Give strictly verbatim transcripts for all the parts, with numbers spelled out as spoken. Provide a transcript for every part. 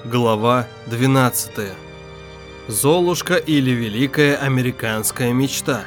Глава двенадцатая. Золушка или Великая американская мечта.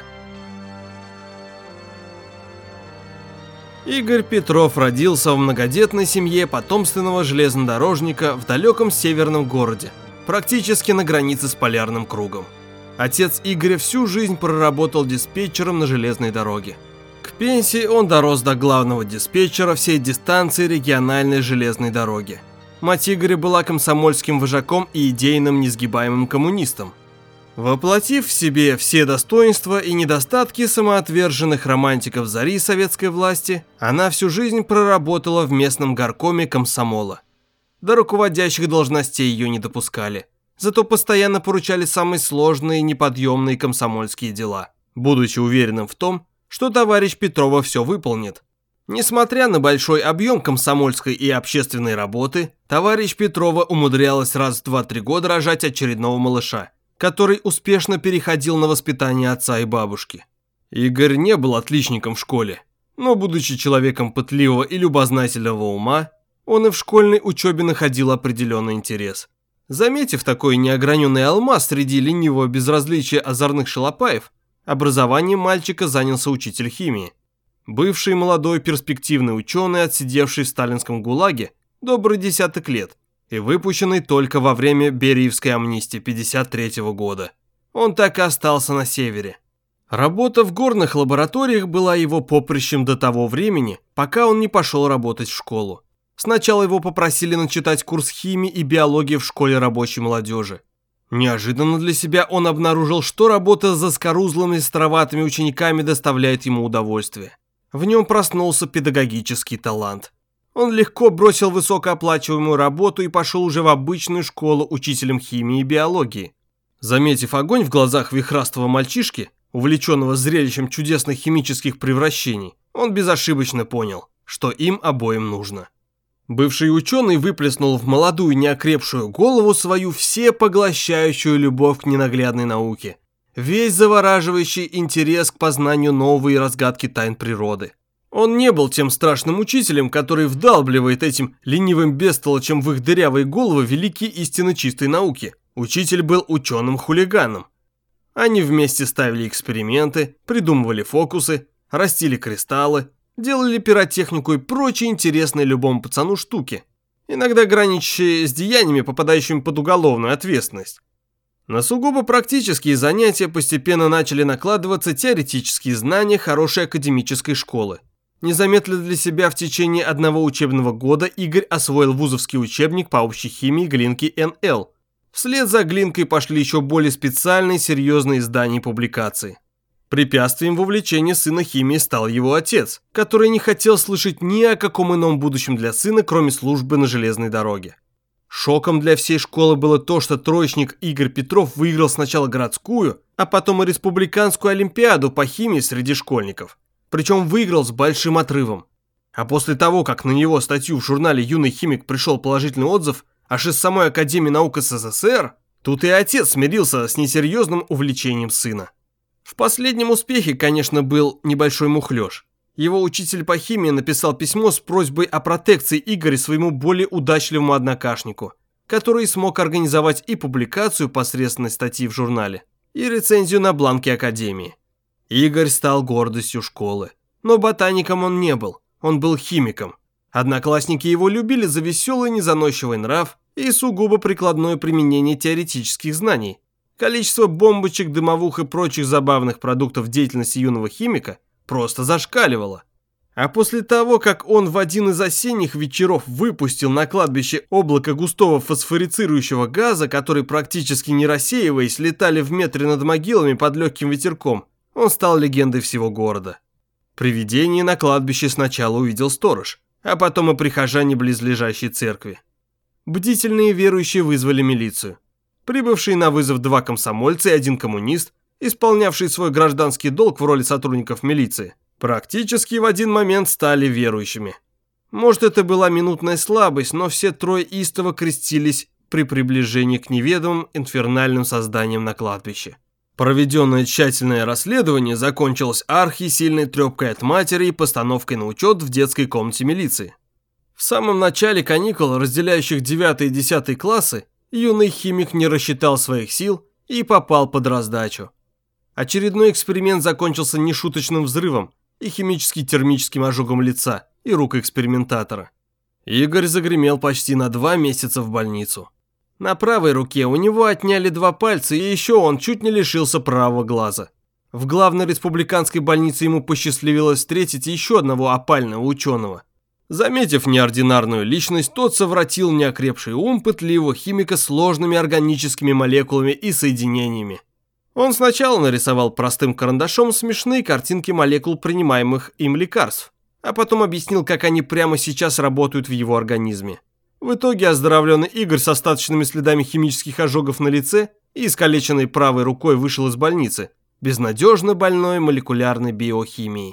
Игорь Петров родился в многодетной семье потомственного железнодорожника в далеком северном городе, практически на границе с полярным кругом. Отец Игоря всю жизнь проработал диспетчером на железной дороге. К пенсии он дорос до главного диспетчера всей дистанции региональной железной дороги. Мать Игоря была комсомольским вожаком и идейным несгибаемым коммунистом. Воплотив в себе все достоинства и недостатки самоотверженных романтиков зари советской власти, она всю жизнь проработала в местном горкоме комсомола. До руководящих должностей ее не допускали, зато постоянно поручали самые сложные и неподъемные комсомольские дела, будучи уверенным в том, что товарищ Петрова все выполнит. Несмотря на большой объем комсомольской и общественной работы, товарищ Петрова умудрялась раз в два-три года рожать очередного малыша, который успешно переходил на воспитание отца и бабушки. Игорь не был отличником в школе, но, будучи человеком пытливого и любознательного ума, он и в школьной учебе находил определенный интерес. Заметив такой неограненный алмаз среди ленивого безразличия озорных шалопаев, образованием мальчика занялся учитель химии. Бывший молодой перспективный ученый, отсидевший в сталинском ГУЛАГе добрый десяток лет и выпущенный только во время Бериевской амнистии пятьдесят третьего года. Он так и остался на севере. Работа в горных лабораториях была его поприщем до того времени, пока он не пошел работать в школу. Сначала его попросили начитать курс химии и биологии в школе рабочей молодежи. Неожиданно для себя он обнаружил, что работа с заскорузлыми староватыми учениками доставляет ему удовольствие. В нем проснулся педагогический талант. Он легко бросил высокооплачиваемую работу и пошел уже в обычную школу учителем химии и биологии. Заметив огонь в глазах вихрастого мальчишки, увлеченного зрелищем чудесных химических превращений, он безошибочно понял, что им обоим нужно. Бывший ученый выплеснул в молодую неокрепшую голову свою всепоглощающую любовь к ненаглядной науке, весь завораживающий интерес к познанию новой разгадки тайн природы. Он не был тем страшным учителем, который вдалбливает этим ленивым бестолочам в их дырявые головы великие истины чистой науки. Учитель был ученым-хулиганом. Они вместе ставили эксперименты, придумывали фокусы, растили кристаллы, делали пиротехнику и прочие интересные любому пацану штуки, иногда граничащие с деяниями, попадающими под уголовную ответственность. На сугубо практические занятия постепенно начали накладываться теоретические знания хорошей академической школы. Незаметно для себя в течение одного учебного года Игорь освоил вузовский учебник по общей химии Глинки эн эл. Вслед за Глинкой пошли еще более специальные серьезные издания и публикации. Препятствием в увлечении сына химией стал его отец, который не хотел слышать ни о каком ином будущем для сына, кроме службы на железной дороге. Шоком для всей школы было то, что троечник Игорь Петров выиграл сначала городскую, а потом и республиканскую олимпиаду по химии среди школьников. Причем выиграл с большим отрывом. А после того, как на него статью в журнале «Юный химик» пришел положительный отзыв аж из самой Академии наук эс эс эс эр, тут и отец смирился с несерьезным увлечением сына. В последнем успехе, конечно, был небольшой мухлёж. Его учитель по химии написал письмо с просьбой о протекции Игоря своему более удачливому однокашнику, который смог организовать и публикацию посредственной статьи в журнале, и рецензию на бланке Академии. Игорь стал гордостью школы. Но ботаником он не был, он был химиком. Одноклассники его любили за веселый незаносчивый нрав и сугубо прикладное применение теоретических знаний. Количество бомбочек, дымовух и прочих забавных продуктов деятельности юного химика просто зашкаливало. А после того, как он в один из осенних вечеров выпустил на кладбище облако густого фосфорицирующего газа, который, практически не рассеиваясь, летали в метре над могилами под легким ветерком, он стал легендой всего города. Привидение на кладбище сначала увидел сторож, а потом и прихожане близлежащей церкви. Бдительные верующие вызвали милицию. Прибывшие на вызов два комсомольца и один коммунист, исполнявшие свой гражданский долг в роли сотрудников милиции, практически в один момент стали верующими. Может, это была минутная слабость, но все трое истово крестились при приближении к неведомым инфернальным созданиям на кладбище. Проведенное тщательное расследование закончилось архисильной трепкой от матери и постановкой на учет в детской комнате милиции. В самом начале каникул, разделяющих девятый и десятый классы, Юный химик не рассчитал своих сил и попал под раздачу. Очередной эксперимент закончился нешуточным взрывом и химически-термическим ожогом лица и рук экспериментатора. Игорь загремел почти на два месяца в больницу. На правой руке у него отняли два пальца, и еще он чуть не лишился правого глаза. В главной республиканской больнице ему посчастливилось встретить еще одного опального ученого. Заметив неординарную личность, тот совратил неокрепший ум пытливого химика сложными органическими молекулами и соединениями. Он сначала нарисовал простым карандашом смешные картинки молекул принимаемых им лекарств, а потом объяснил, как они прямо сейчас работают в его организме. В итоге оздоровленный Игорь с остаточными следами химических ожогов на лице и искалеченной правой рукой вышел из больницы, безнадежно больной молекулярной биохимией.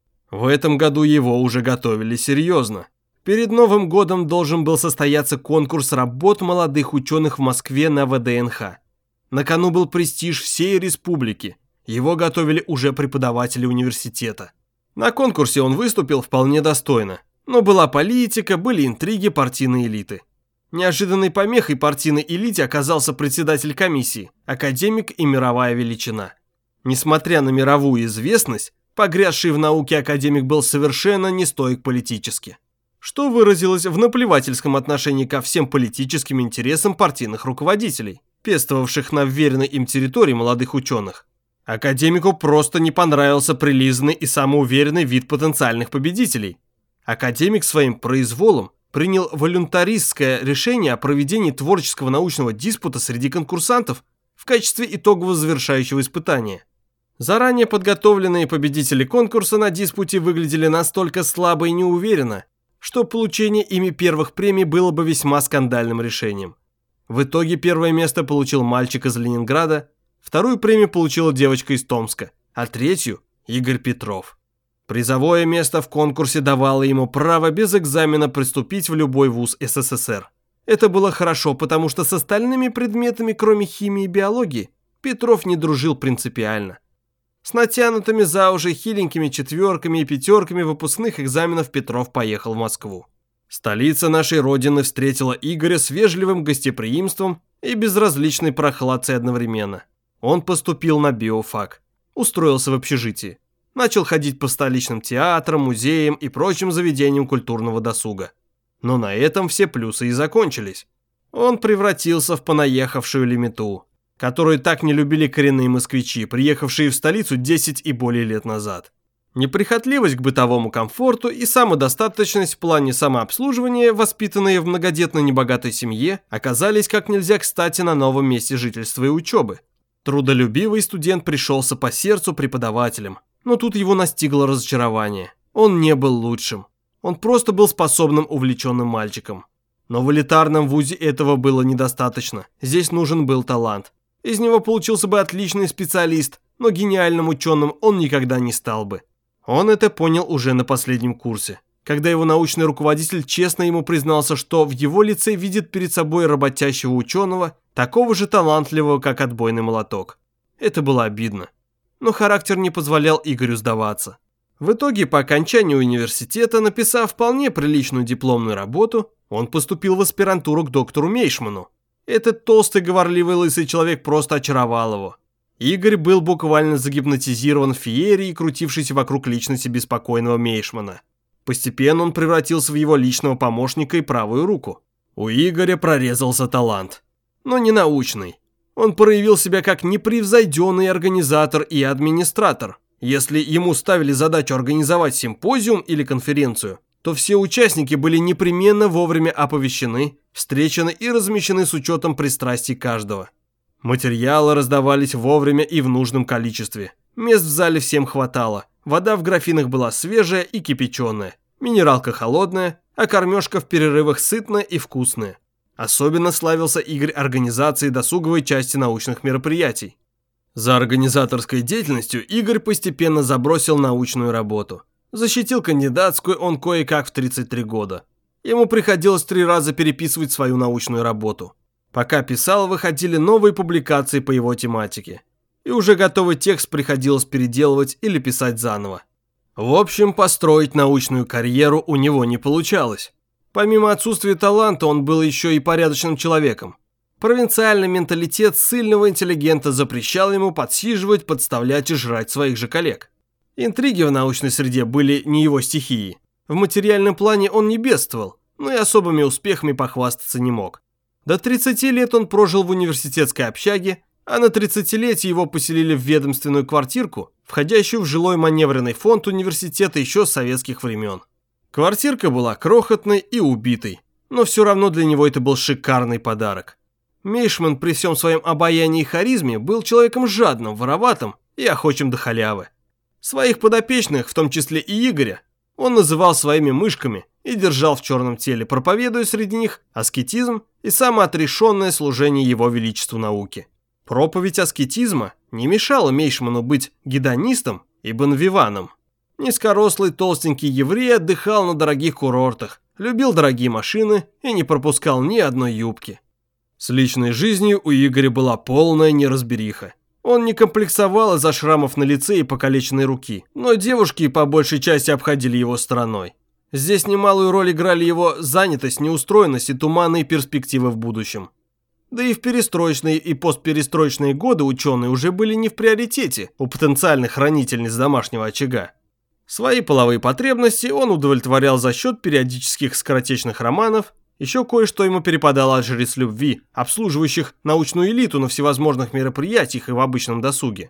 В этом году его уже готовили серьезно. Перед Новым годом должен был состояться конкурс работ молодых ученых в Москве на вэ дэ эн ха. На кону был престиж всей республики. Его готовили уже преподаватели университета. На конкурсе он выступил вполне достойно. Но была политика, были интриги партийной элиты. Неожиданной помехой партийной элите оказался председатель комиссии, академик и мировая величина. Несмотря на мировую известность, погрязший в науке академик был совершенно нестоек политически, что выразилось в наплевательском отношении ко всем политическим интересам партийных руководителей, пестовавших на вверенной им территории молодых ученых. Академику просто не понравился прилизанный и самоуверенный вид потенциальных победителей. Академик своим произволом принял волюнтаристское решение о проведении творческого научного диспута среди конкурсантов в качестве итогового завершающего испытания. Заранее подготовленные победители конкурса на диспуте выглядели настолько слабо и неуверенно, что получение ими первых премий было бы весьма скандальным решением. В итоге первое место получил мальчик из Ленинграда, вторую премию получила девочка из Томска, а третью – Игорь Петров. Призовое место в конкурсе давало ему право без экзамена приступить в любой вуз эс эс эс эр. Это было хорошо, потому что с остальными предметами, кроме химии и биологии, Петров не дружил принципиально. С натянутыми за уши хиленькими четверками и пятерками выпускных экзаменов Петров поехал в Москву. Столица нашей родины встретила Игоря с вежливым гостеприимством и безразличной прохладцей одновременно. Он поступил на биофак, устроился в общежитии. Начал ходить по столичным театрам, музеям и прочим заведениям культурного досуга. Но на этом все плюсы и закончились. Он превратился в понаехавшую лимиту, которую так не любили коренные москвичи, приехавшие в столицу десять и более лет назад. Неприхотливость к бытовому комфорту и самодостаточность в плане самообслуживания, воспитанные в многодетной небогатой семье, оказались как нельзя кстати на новом месте жительства и учебы. Трудолюбивый студент пришелся по сердцу преподавателям. Но тут его настигло разочарование. Он не был лучшим. Он просто был способным, увлеченным мальчиком. Но в элитарном вузе этого было недостаточно. Здесь нужен был талант. Из него получился бы отличный специалист, но гениальным ученым он никогда не стал бы. Он это понял уже на последнем курсе, когда его научный руководитель честно ему признался, что в его лице видит перед собой работящего ученого, такого же талантливого, как отбойный молоток. Это было обидно. Но характер не позволял Игорю сдаваться. В итоге, по окончанию университета, написав вполне приличную дипломную работу, он поступил в аспирантуру к доктору Мейшману. Этот толстый, говорливый, лысый человек просто очаровал его. Игорь был буквально загипнотизирован феерией, крутившейся вокруг личности беспокойного Мейшмана. Постепенно он превратился в его личного помощника и правую руку. У Игоря прорезался талант. Но не научный. Он проявил себя как непревзойденный организатор и администратор. Если ему ставили задачу организовать симпозиум или конференцию, то все участники были непременно вовремя оповещены, встречены и размещены с учетом пристрастий каждого. Материалы раздавались вовремя и в нужном количестве. Мест в зале всем хватало. Вода в графинах была свежая и кипяченая. Минералка холодная, а кормежка в перерывах сытная и вкусная. Особенно славился Игорь организацией досуговой части научных мероприятий. За организаторской деятельностью Игорь постепенно забросил научную работу. Защитил кандидатскую он кое-как в тридцать три года. Ему приходилось три раза переписывать свою научную работу. Пока писал, выходили новые публикации по его тематике. И уже готовый текст приходилось переделывать или писать заново. В общем, построить научную карьеру у него не получалось. Помимо отсутствия таланта, он был еще и порядочным человеком. Провинциальный менталитет сильного интеллигента запрещал ему подсиживать, подставлять и жрать своих же коллег. Интриги в научной среде были не его стихией. В материальном плане он не бедствовал, но и особыми успехами похвастаться не мог. До тридцати лет он прожил в университетской общаге, а на тридцатилетие его поселили в ведомственную квартирку, входящую в жилой маневренный фонд университета еще с советских времен. Квартирка была крохотной и убитой, но все равно для него это был шикарный подарок. Мейшман при всем своем обаянии и харизме был человеком жадным, вороватым и охочим до халявы. Своих подопечных, в том числе и Игоря, он называл своими мышками и держал в черном теле, проповедуя среди них аскетизм и самоотрешенное служение его величеству науки. Проповедь аскетизма не мешала Мейшману быть гедонистом и бонвиваном. Низкорослый толстенький еврей отдыхал на дорогих курортах, любил дорогие машины и не пропускал ни одной юбки. С личной жизнью у Игоря была полная неразбериха. Он не комплексовал из-за шрамов на лице и покалеченной руки, но девушки по большей части обходили его стороной. Здесь немалую роль играли его занятость, неустроенность и туманные перспективы в будущем. Да и в перестроечные и постперестроечные годы ученые уже были не в приоритете у потенциальных хранительниц домашнего очага. Свои половые потребности он удовлетворял за счет периодических скоротечных романов. Еще кое-что ему перепадало от жриц любви, обслуживающих научную элиту на всевозможных мероприятиях и в обычном досуге.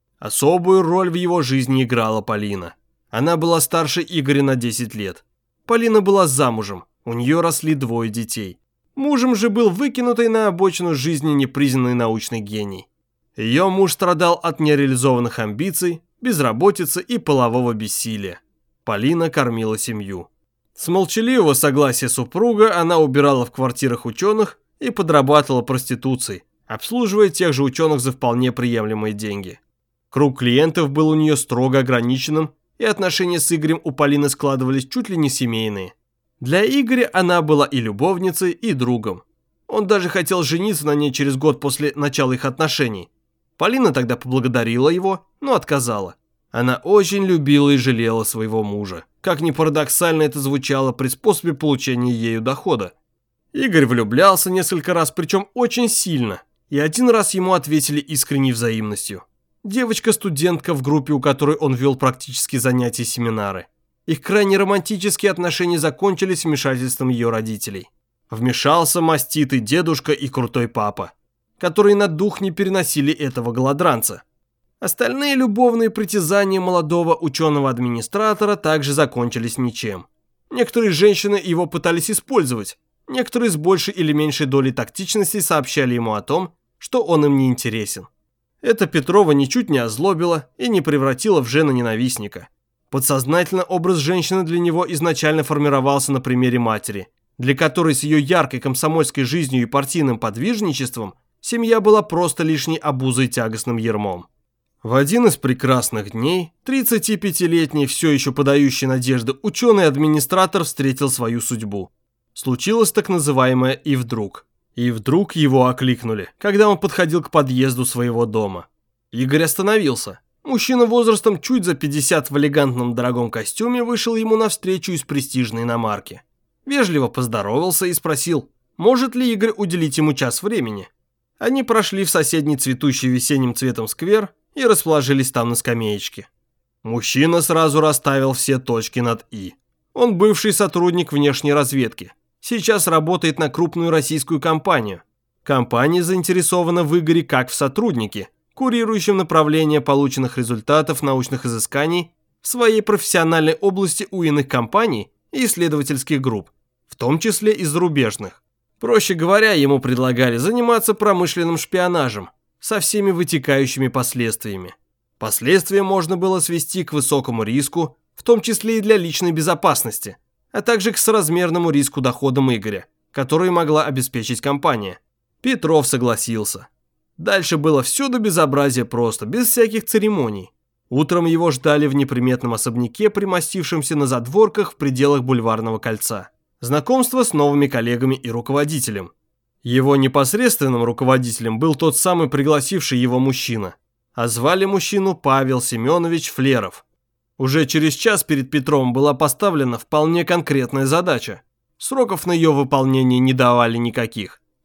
Особую роль в его жизни играла Полина. Она была старше Игоря на десять лет. Полина была замужем, у нее росли двое детей. Мужем же был выкинутый на обочину жизни непризнанный научный гений. Ее муж страдал от нереализованных амбиций, безработицы и полового бессилия. Полина кормила семью. С молчаливого согласия супруга она убирала в квартирах ученых и подрабатывала проституцией, обслуживая тех же ученых за вполне приемлемые деньги. Круг клиентов был у нее строго ограниченным, и отношения с Игорем у Полины складывались чуть ли не семейные. Для Игоря она была и любовницей, и другом. Он даже хотел жениться на ней через год после начала их отношений. Полина тогда поблагодарила его, но отказала. Она очень любила и жалела своего мужа. Как ни парадоксально это звучало при способе получения ею дохода. Игорь влюблялся несколько раз, причем очень сильно, и один раз ему ответили искренней взаимностью. Девочка-студентка в группе, у которой он вел практические занятия и семинары. Их крайне романтические отношения закончились вмешательством ее родителей. Вмешался маститый дедушка и крутой папа, которые на дух не переносили этого голодранца. Остальные любовные притязания молодого ученого-администратора также закончились ничем. Некоторые женщины его пытались использовать, некоторые с большей или меньшей долей тактичности сообщали ему о том, что он им не интересен. Это Петрова ничуть не озлобило и не превратило в жена-ненавистника. Подсознательно образ женщины для него изначально формировался на примере матери, для которой с ее яркой комсомольской жизнью и партийным подвижничеством семья была просто лишней обузой тягостным ярмом. В один из прекрасных дней тридцатипятилетний, все еще подающий надежды ученый-администратор встретил свою судьбу. Случилось так называемое «и вдруг». И вдруг его окликнули, когда он подходил к подъезду своего дома. Игорь остановился. Мужчина возрастом чуть за пятьдесят в элегантном дорогом костюме вышел ему навстречу из престижной иномарки. Вежливо поздоровался и спросил, может ли Игорь уделить ему час времени. Они прошли в соседний цветущий весенним цветом сквер и расположились там на скамеечке. Мужчина сразу расставил все точки над «и». Он бывший сотрудник внешней разведки. Сейчас работает на крупную российскую компанию. Компания заинтересована в Игоре как в сотруднике, курирующем направление полученных результатов научных изысканий в своей профессиональной области у иных компаний и исследовательских групп, в том числе и зарубежных. Проще говоря, ему предлагали заниматься промышленным шпионажем, со всеми вытекающими последствиями. Последствия можно было свести к высокому риску, в том числе и для личной безопасности, а также к соразмерному риску доходам Игоря, который могла обеспечить компания. Петров согласился. Дальше было все до безобразия просто, без всяких церемоний. Утром его ждали в неприметном особняке, примостившемся на задворках в пределах Бульварного кольца. Знакомство с новыми коллегами и руководителем. Его непосредственным руководителем был тот самый пригласивший его мужчина, а звали мужчину Павел Семенович Флеров. Уже через час перед Петровым была поставлена вполне конкретная задача. Сроков на ее выполнение не давали никаких.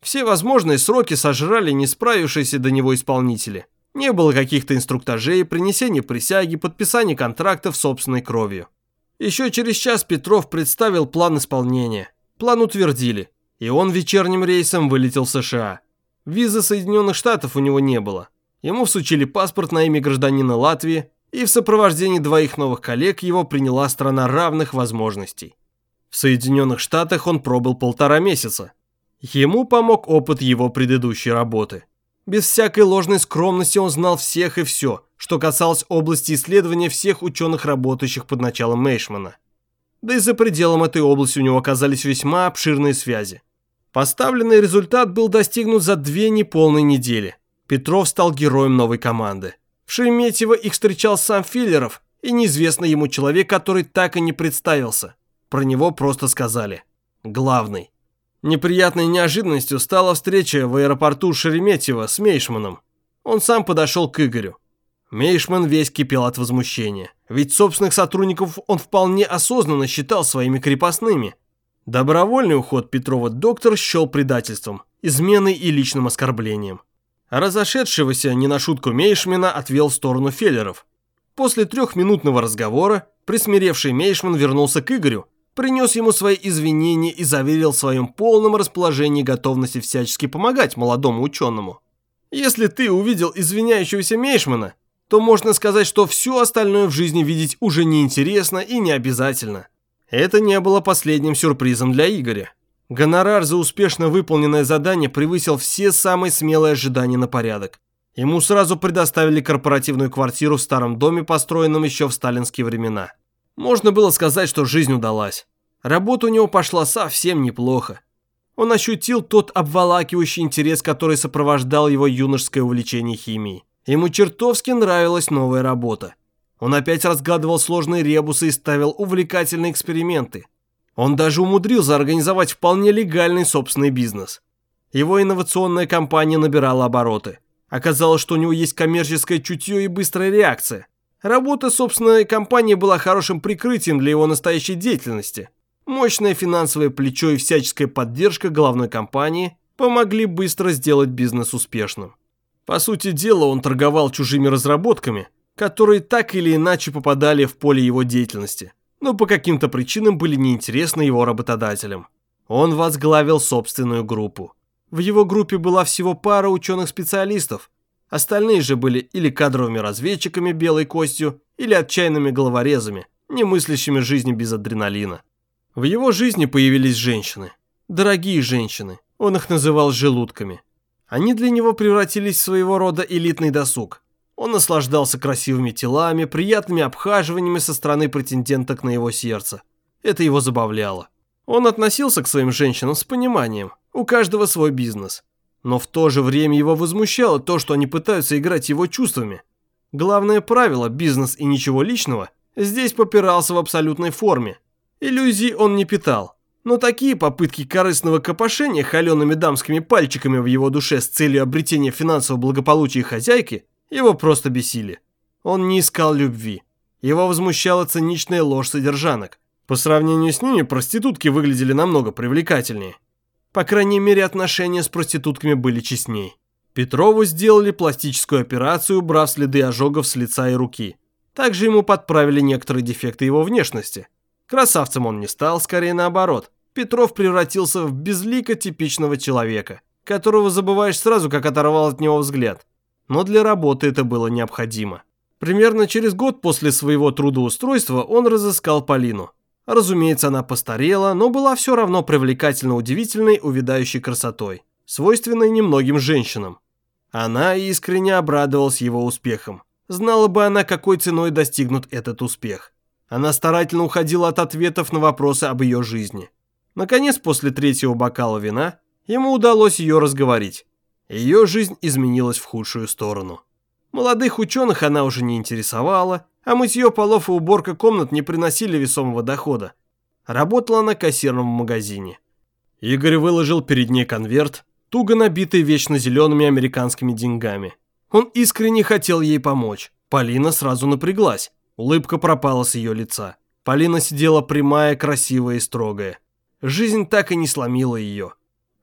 Все возможные сроки сожрали не справившиеся до него исполнители. Не было каких-то инструктажей, принесения присяги, подписания контрактов собственной кровью. Еще через час Петров представил план исполнения. План утвердили, и он вечерним рейсом вылетел в США. Визы Соединенных Штатов у него не было. Ему всучили паспорт на имя гражданина Латвии, и в сопровождении двоих новых коллег его приняла страна равных возможностей. В Соединенных Штатах он пробыл полтора месяца. Ему помог опыт его предыдущей работы. Без всякой ложной скромности он знал всех и все, что касалось области исследования всех ученых, работающих под началом Мейшмана. Да и за пределом этой области у него оказались весьма обширные связи. Поставленный результат был достигнут за две неполные недели. Петров стал героем новой команды. В Шереметьево их встречал сам Филлеров и неизвестный ему человек, который так и не представился. Про него просто сказали «главный». Неприятной неожиданностью стала встреча в аэропорту Шереметьево с Мейшманом. Он сам подошел к Игорю. Мейшман весь кипел от возмущения, ведь собственных сотрудников он вполне осознанно считал своими крепостными. Добровольный уход Петрова доктор счел предательством, изменой и личным оскорблением. Разошедшегося не на шутку Мейшмана отвел в сторону Феллеров. После трехминутного разговора присмиревший Мейшман вернулся к Игорю, принес ему свои извинения и заверил в своем полном расположении готовности всячески помогать молодому ученому. Если ты увидел извиняющегося Мейшмана, то можно сказать, что все остальное в жизни видеть уже неинтересно и не обязательно. Это не было последним сюрпризом для Игоря. Гонорар за успешно выполненное задание превысил все самые смелые ожидания на порядок. Ему сразу предоставили корпоративную квартиру в старом доме, построенном еще в сталинские времена. Можно было сказать, что жизнь удалась. Работа у него пошла совсем неплохо. Он ощутил тот обволакивающий интерес, который сопровождал его юношеское увлечение химией. Ему чертовски нравилась новая работа. Он опять разгадывал сложные ребусы и ставил увлекательные эксперименты. Он даже умудрился организовать вполне легальный собственный бизнес. Его инновационная компания набирала обороты. Оказалось, что у него есть коммерческое чутье и быстрая реакция. Работа собственной компании была хорошим прикрытием для его настоящей деятельности. Мощное финансовое плечо и всяческая поддержка головной компании помогли быстро сделать бизнес успешным. По сути дела, он торговал чужими разработками, которые так или иначе попадали в поле его деятельности, но по каким-то причинам были неинтересны его работодателям. Он возглавил собственную группу. В его группе была всего пара ученых-специалистов. Остальные же были или кадровыми разведчиками белой костью, или отчаянными головорезами, не мыслящими жизни без адреналина. В его жизни появились женщины. Дорогие женщины. Он их называл желудками. Они для него превратились в своего рода элитный досуг. Он наслаждался красивыми телами, приятными обхаживаниями со стороны претенденток на его сердце. Это его забавляло. Он относился к своим женщинам с пониманием. У каждого свой бизнес. Но в то же время его возмущало то, что они пытаются играть его чувствами. Главное правило «бизнес и ничего личного» здесь попирался в абсолютной форме. Иллюзий он не питал. Но такие попытки корыстного копошения холеными дамскими пальчиками в его душе с целью обретения финансового благополучия хозяйки его просто бесили. Он не искал любви. Его возмущала циничная ложь содержанок. По сравнению с ними проститутки выглядели намного привлекательнее. По крайней мере, отношения с проститутками были честней. Петрову сделали пластическую операцию, убрав следы ожогов с лица и руки. Также ему подправили некоторые дефекты его внешности. Красавцем он не стал, скорее наоборот. Петров превратился в безлико типичного человека, которого забываешь сразу, как оторвал от него взгляд. Но для работы это было необходимо. Примерно через год после своего трудоустройства он разыскал Полину. Разумеется, она постарела, но была все равно привлекательно удивительной, увядающей красотой, свойственной немногим женщинам. Она искренне обрадовалась его успехам. Знала бы она, какой ценой достигнут этот успех. Она старательно уходила от ответов на вопросы об ее жизни. Наконец, после третьего бокала вина, ему удалось ее разговорить. Ее жизнь изменилась в худшую сторону. Молодых ученых она уже не интересовала, а мытье полов и уборка комнат не приносили весомого дохода. Работала она кассиром в магазине. Игорь выложил перед ней конверт, туго набитый вечно зелеными американскими деньгами. Он искренне хотел ей помочь. Полина сразу напряглась. Улыбка пропала с ее лица. Полина сидела прямая, красивая и строгая. Жизнь так и не сломила ее.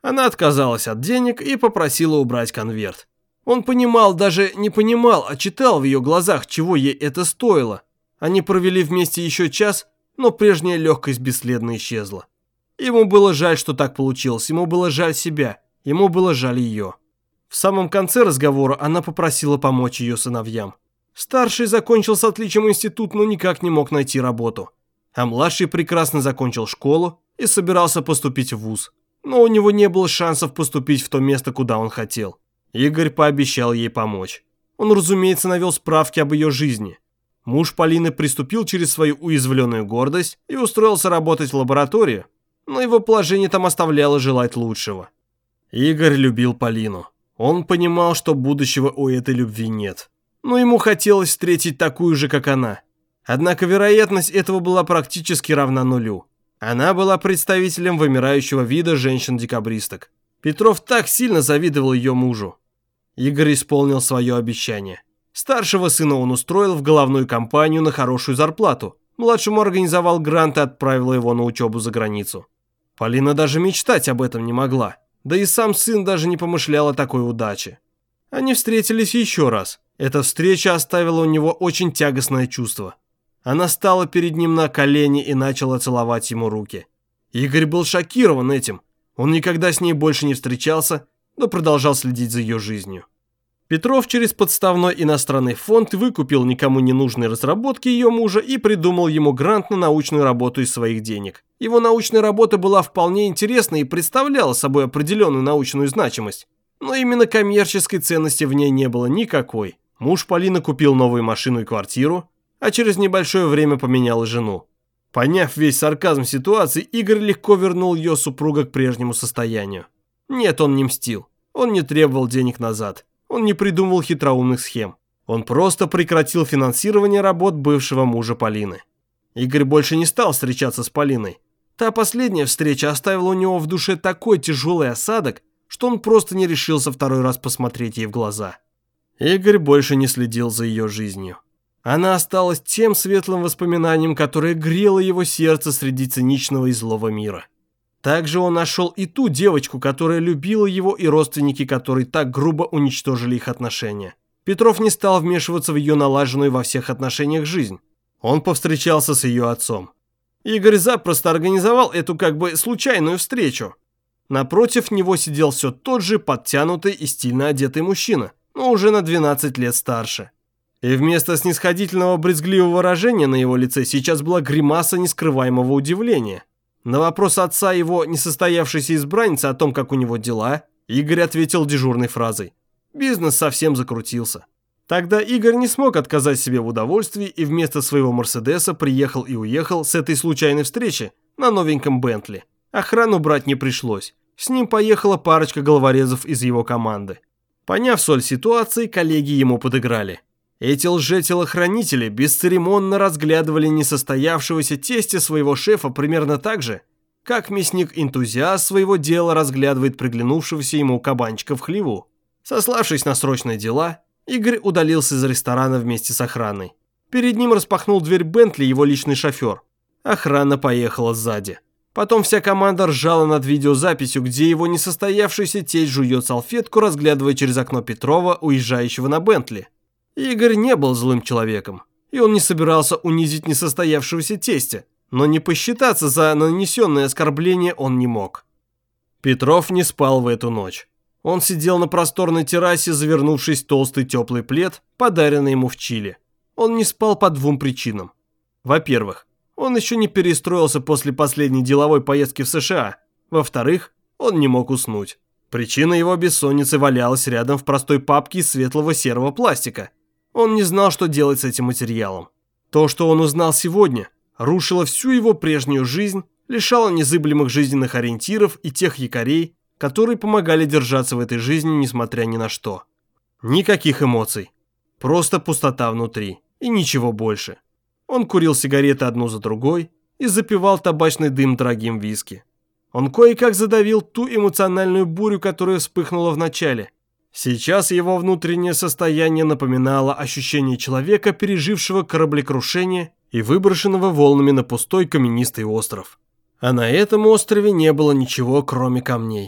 Она отказалась от денег и попросила убрать конверт. Он понимал, даже не понимал, а читал в ее глазах, чего ей это стоило. Они провели вместе еще час, но прежняя легкость бесследно исчезла. Ему было жаль, что так получилось, ему было жаль себя, ему было жаль ее. В самом конце разговора она попросила помочь ее сыновьям. Старший закончил с отличием институт, но никак не мог найти работу. А младший прекрасно закончил школу и собирался поступить в вуз. Но у него не было шансов поступить в то место, куда он хотел. Игорь пообещал ей помочь. Он, разумеется, навел справки об ее жизни. Муж Полины приступил через свою уязвленную гордость и устроился работать в лаборатории, но его положение там оставляло желать лучшего. Игорь любил Полину. Он понимал, что будущего у этой любви нет. Но ему хотелось встретить такую же, как она. Однако вероятность этого была практически равна нулю. Она была представителем вымирающего вида женщин-декабристок. Петров так сильно завидовал ее мужу. Игорь исполнил свое обещание. Старшего сына он устроил в головную компанию на хорошую зарплату. Младшему организовал грант и отправил его на учебу за границу. Полина даже мечтать об этом не могла. Да и сам сын даже не помышлял о такой удаче. Они встретились еще раз. Эта встреча оставила у него очень тягостное чувство. Она стала перед ним на колени и начала целовать ему руки. Игорь был шокирован этим. Он никогда с ней больше не встречался, но продолжал следить за ее жизнью. Петров через подставной иностранный фонд выкупил никому не нужные разработки ее мужа и придумал ему грант на научную работу из своих денег. Его научная работа была вполне интересна и представляла собой определенную научную значимость. Но именно коммерческой ценности в ней не было никакой. Муж Полины купил новую машину и квартиру, а через небольшое время поменял и жену. Поняв весь сарказм ситуации, Игорь легко вернул ее супруга к прежнему состоянию. Нет, он не мстил. Он не требовал денег назад. Он не придумывал хитроумных схем. Он просто прекратил финансирование работ бывшего мужа Полины. Игорь больше не стал встречаться с Полиной. Та последняя встреча оставила у него в душе такой тяжелый осадок, что он просто не решился второй раз посмотреть ей в глаза. Игорь больше не следил за ее жизнью. Она осталась тем светлым воспоминанием, которое грело его сердце среди циничного и злого мира. Также он нашел и ту девочку, которая любила его, и родственники, которые так грубо уничтожили их отношения. Петров не стал вмешиваться в ее налаженную во всех отношениях жизнь. Он повстречался с ее отцом. Игорь запросто организовал эту как бы случайную встречу. Напротив него сидел все тот же подтянутый и стильно одетый мужчина, но уже на двенадцать лет старше. И вместо снисходительного брезгливого выражения на его лице сейчас была гримаса нескрываемого удивления. На вопрос отца его несостоявшейся избранницы о том, как у него дела, Игорь ответил дежурной фразой: «Бизнес совсем закрутился». Тогда Игорь не смог отказать себе в удовольствии и вместо своего Мерседеса приехал и уехал с этой случайной встречи на новеньком Бентли. Охрану брать не пришлось. С ним поехала парочка головорезов из его команды. Поняв соль ситуации, коллеги ему подыграли. Эти лже-телохранители бесцеремонно разглядывали несостоявшегося тестя своего шефа примерно так же, как мясник-энтузиаст своего дела разглядывает приглянувшегося ему кабанчика в хлеву. Сославшись на срочные дела, Игорь удалился из ресторана вместе с охраной. Перед ним распахнул дверь Бентли его личный шофер. Охрана поехала сзади. Потом вся команда ржала над видеозаписью, где его несостоявшийся тесть жует салфетку, разглядывая через окно Петрова, уезжающего на Бентли. Игорь не был злым человеком, и он не собирался унизить несостоявшегося тестя, но не посчитаться за нанесенное оскорбление он не мог. Петров не спал в эту ночь. Он сидел на просторной террасе, завернувшись в толстый теплый плед, подаренный ему в Чили. Он не спал по двум причинам. Во-первых, он еще не перестроился после последней деловой поездки в США. Во-вторых, он не мог уснуть. Причина его бессонницы валялась рядом в простой папке из светлого серого пластика. Он не знал, что делать с этим материалом. То, что он узнал сегодня, рушило всю его прежнюю жизнь, лишало незыблемых жизненных ориентиров и тех якорей, которые помогали держаться в этой жизни, несмотря ни на что. Никаких эмоций. Просто пустота внутри. И ничего больше. Он курил сигареты одну за другой и запивал табачный дым дорогим виски. Он кое-как задавил ту эмоциональную бурю, которая вспыхнула в начале. Сейчас его внутреннее состояние напоминало ощущение человека, пережившего кораблекрушение и выброшенного волнами на пустой каменистый остров. А на этом острове не было ничего, кроме камней.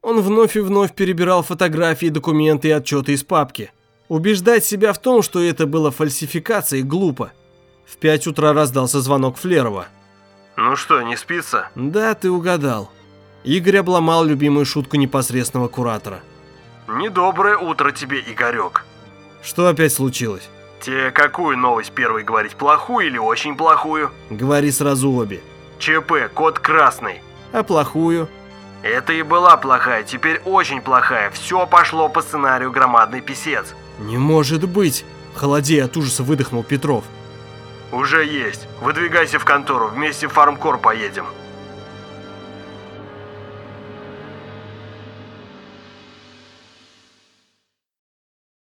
Он вновь и вновь перебирал фотографии, документы и отчеты из папки. Убеждать себя в том, что это было фальсификацией, глупо. В пять утра раздался звонок Флерова. «Ну что, не спится?» «Да, ты угадал». Игорь обломал любимую шутку непосредственного куратора. «Недоброе утро тебе, Игорек». «Что опять случилось?» «Тебе какую новость первой говорить, плохую или очень плохую?» «Говори сразу обе». «ЧП, код красный». «А плохую?» «Это и была плохая, теперь очень плохая. Все пошло по сценарию «Громадный писец». «Не может быть!» – холодея от ужаса выдохнул Петров. «Уже есть. Выдвигайся в контору, вместе в фармкор поедем».